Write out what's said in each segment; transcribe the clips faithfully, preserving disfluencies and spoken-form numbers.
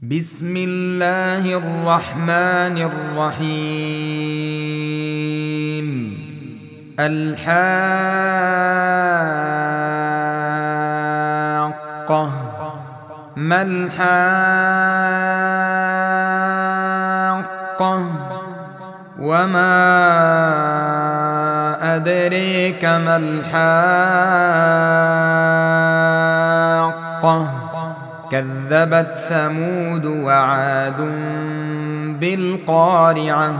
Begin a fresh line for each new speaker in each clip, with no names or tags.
بسم الله الرحمن الرحيم. الحاقة. ما الحاقة؟ وما أدريك ما الحاقة؟ كذبت ثمود وعاد بالقارعة.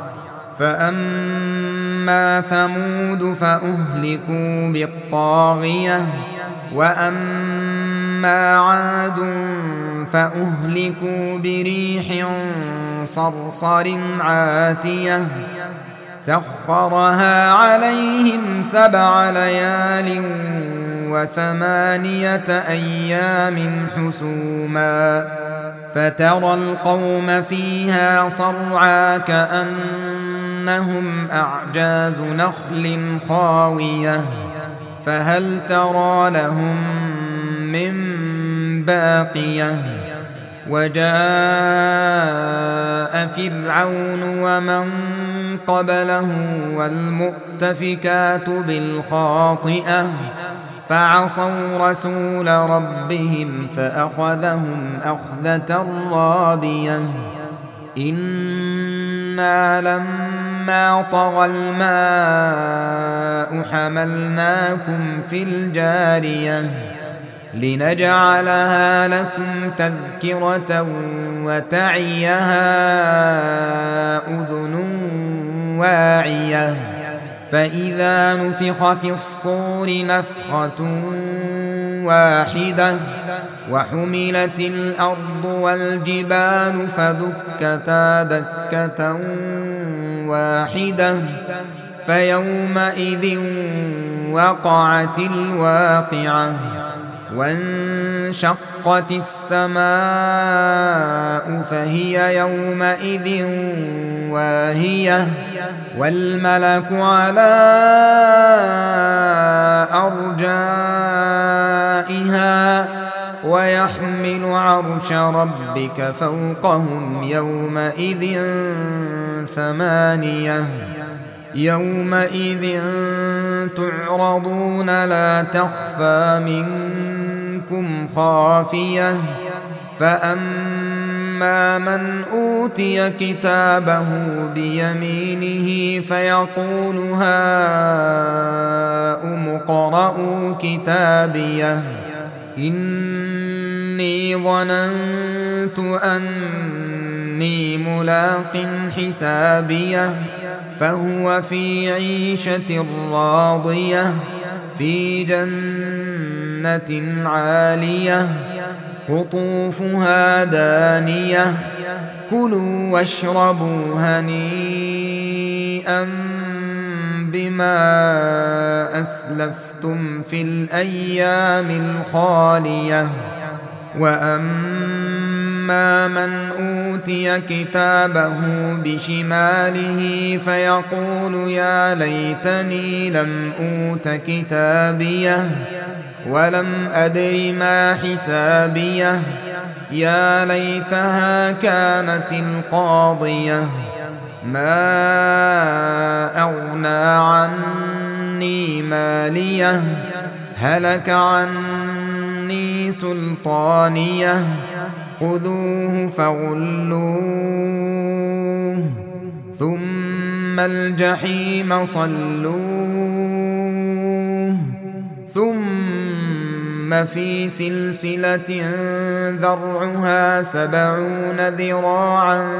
فأما ثمود فأهلكوا بالطاغية، وأما عاد فأهلكوا بريح صرصر عاتية سخرها عليهم سبع ليال وثمانية أيام حسوما، فترى القوم فيها صرعى كأنهم أعجاز نخل خاوية، فهل ترى لهم من باقية؟ وجاء فرعون ومن قبله والمؤتفكات بالخاطئة فعصوا رسول ربهم فأخذهم أخذة رابية. إنا لما طغى الماء حملناكم في الجارية لنجعلها لكم تذكرة وتعيها أذن واعية. فإذا نفخ في الصور نفخة واحدة وحملت الأرض والجبال فدكتا دكة واحدة فيومئذ وقعت الواقعة. وانشقت السماء فهي يومئذ واهية، والملك على أرجائها ويحمل عرش ربك فوقهم يومئذ ثمانية. يومئذ تعرضون لا تخفى منكم خافية. فأما من أوتي كتابه بيمينه فيقول هاؤم اقرءوا كتابيه إني ظننت أني ملاق حسابيه فهو في عيشة راضية في جنة عالية قطوفها دانية. كلوا واشربوا هنيئا بما أسلفتم في الأيام الخالية. وأما من أوتي كتابه بشماله فيقول يا ليتني لم أوت كتابيه ولم أدر ما حسابيه يا ليتها كانت القاضية ما أغنى عني ماليه هلك عني سلطانيه خذوه فغلوه ثم الجحيم صلوه ثم في سلسلة ذرعها سبعون ذراعا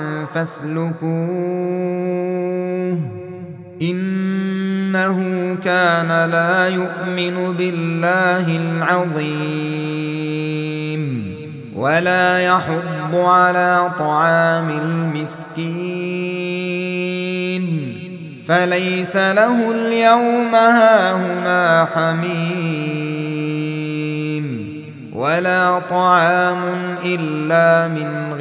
فاسلكوه إنه كان لا يؤمن بالله العظيم ولا يحض على طعام المسكين فليس له اليوم هاهنا حميم ولا طعام إلا من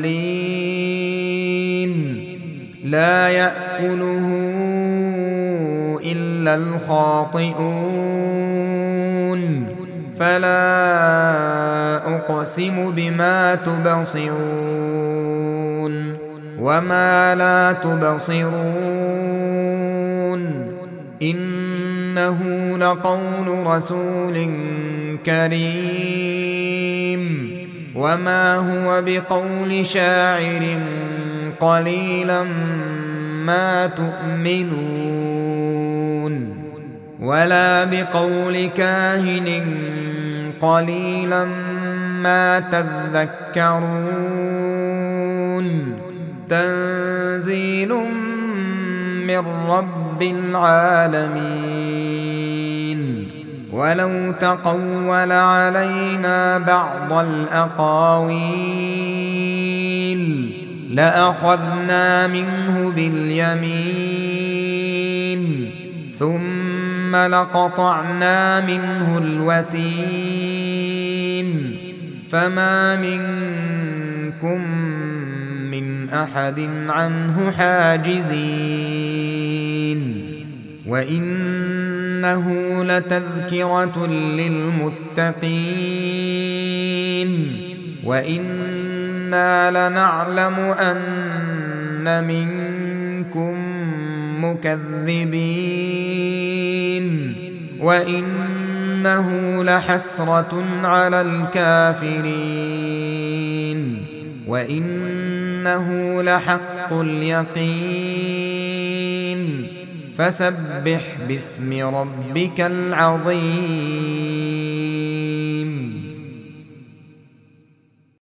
غسلين لا يأكله إلا الخاطئون فلا أقسم بما تبصرون وما لا تبصرون إنه لقول رسول كريم وما هو بقول شاعر قليلا ما تؤمنون ولا بقول كاهن قليلا ما تذكرون تنزيل من رب العالمين ولو تقول علينا بعض الأقاويل لأخذنا منه باليمين ثم لقطعنا منه الوتين فما منكم من أحد عنه حاجزين وإنه لتذكرة للمتقين وإنا لنعلم أن منكم مكذبين وإنه لحسرة على الكافرين وإنه لحق اليقين فسبح باسم ربك العظيم.